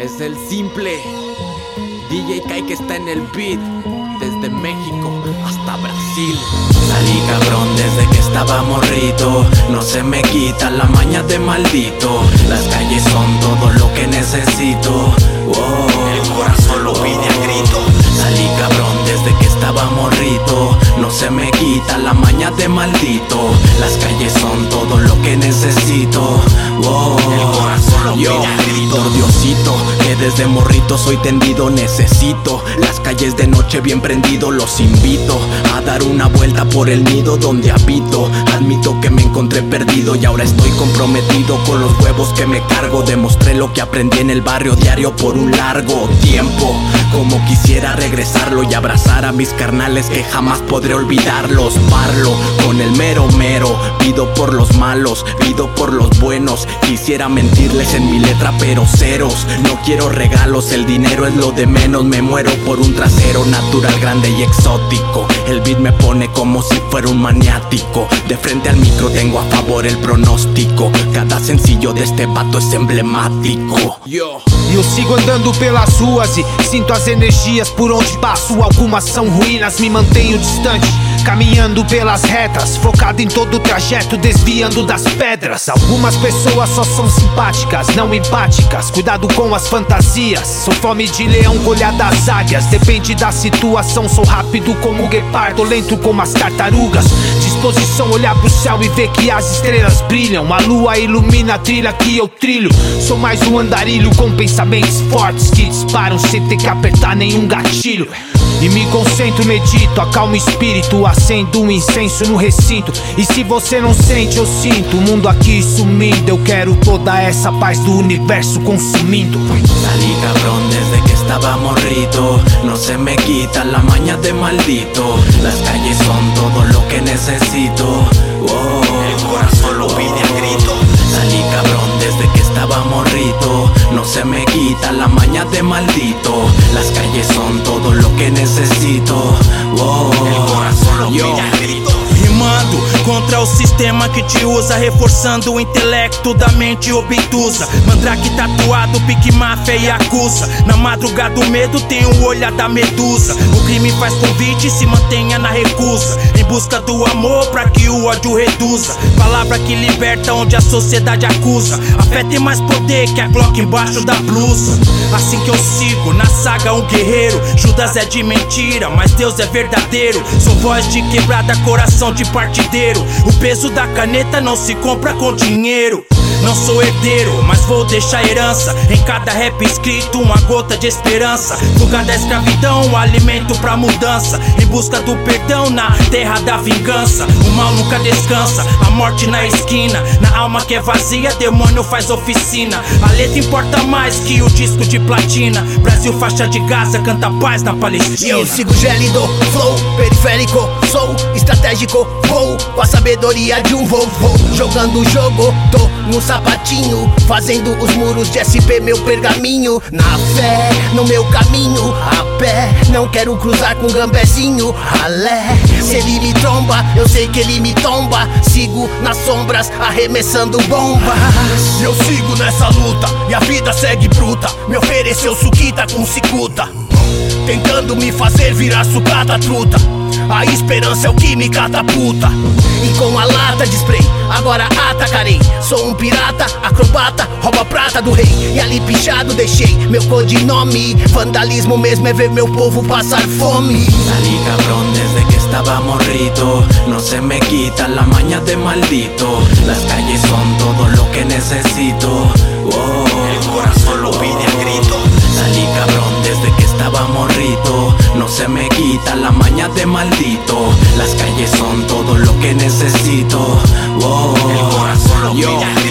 Es el simple DJ Kai que está en el beat, desde México hasta Brasil. Salí cabrón desde que estaba morrito, no se me quita la maña de maldito. Las calles son todo lo que necesito. El corazón lo pide a grito. Salí cabrón desde que estaba morrito, no se me quita la maña de maldito. Las calles son todo lo que necesito. El corazón lo pide a grito. Por Diosito, que desde morrito soy tendido, necesito las calles de noche bien prendido. Los invito a dar una vuelta por el nido donde habito. Admito que me encontré perdido y ahora estoy comprometido con los huevos que me cargo. Demostré lo que aprendí en el barrio diario por un largo tiempo. Como quisiera regresarlo y abrazar a mis carnales que jamás podré olvidarlos. Parlo con el mero mero, pido por los malos, pido por los buenos. Quisiera mentirles en mi letra pero ceros. No quiero regalos, el dinero es lo de menos. Me muero por un trasero natural, grande y exótico. El beat me pone como si fuera un maniático. De frente al micro tengo a favor el pronóstico. Cada sencillo de este vato es emblemático. Eu sigo andando pelas ruas e sinto as energias por onde passo. Algumas são ruínas, me mantenho distante, caminhando pelas retas, focado em todo o trajeto, desviando das pedras. Algumas pessoas só são simpáticas, não empáticas. Cuidado com as fantasias, sou fome de leão, colha das águias. Depende da situação, sou rápido como o guepardo, lento como as tartarugas. Disposição, olhar pro céu e ver que as estrelas brilham. A lua ilumina a trilha que eu trilho. Sou mais um andarilho com pensamentos fortes que disparam sem ter que apertar nenhum gatilho. E me concentro, medito, acalmo o espírito, acendo um incenso no recinto. E se você não sente, eu sinto o mundo aqui sumindo. Eu quero toda essa paz do universo consumindo. Salí cabrón desde que estaba morrito, no se me quita la maña de maldito. Las calles son todo lo que necesito. El corazón lo pide a grito. Salí cabrón desde que estaba morrito, no se me quita la maña de maldito. Las calles son todo lo que necesito. El corazón lo pide a grito. Rimando contra o sistema que te usa, reforçando o intelecto da mente obtusa. Mandrake tatuado, pique máfia e acusa. Na madrugada o medo tem o olhar da medusa. O crime faz convite e se mantenha na recusa, em busca do amor pra que o ódio reduza. Palavra que liberta onde a sociedade acusa. A fé tem mais poder que a Glock embaixo da blusa. Assim que eu sigo na saga um guerreiro. Judas é de mentira, mas Deus é verdadeiro. Sou voz de quebrada, coração de partideiro. O peso da caneta não se compra com dinheiro. Não sou herdeiro, mas vou deixar herança. Em cada rap escrito uma gota de esperança. Fuga da escravidão, alimento pra mudança. Em busca do perdão na terra da vingança. O mal nunca descansa, a morte na esquina. Na alma que é vazia, demônio faz oficina. A letra importa mais que o disco de platina. Brasil, faixa de Gaza, canta paz na Palestina. E eu sigo gélido, flow, periférico, sou estratégico. Vou com a sabedoria de um vovô. Jogando o jogo, tô no sapatinho, fazendo os muros de SP meu pergaminho. Na fé, no meu caminho, a pé, não quero cruzar com gambezinho. Ralé, se ele me tromba, eu sei que ele me tomba. Sigo nas sombras, arremessando bombas. Eu sigo nessa luta, e a vida segue bruta. Me ofereceu suquita com cicuta, tentando me fazer virar sucata truta. A esperança é o que me catapulta. E com a lata de spray, agora atacarei. Sou um pirata, acrobata, rouba a prata do rei. E ali pichado deixei meu codinome. Vandalismo mesmo é ver meu povo passar fome. Salí cabrón desde que estaba morrito, no se me quita la maña de maldito. Las calles son todo lo que necesito. El corazón lo pide a grito. Salí cabrón desde que estaba morrito, no se me quita la maña de maldito. Las calles son todo lo que necesito. El corazón lo pide a grito.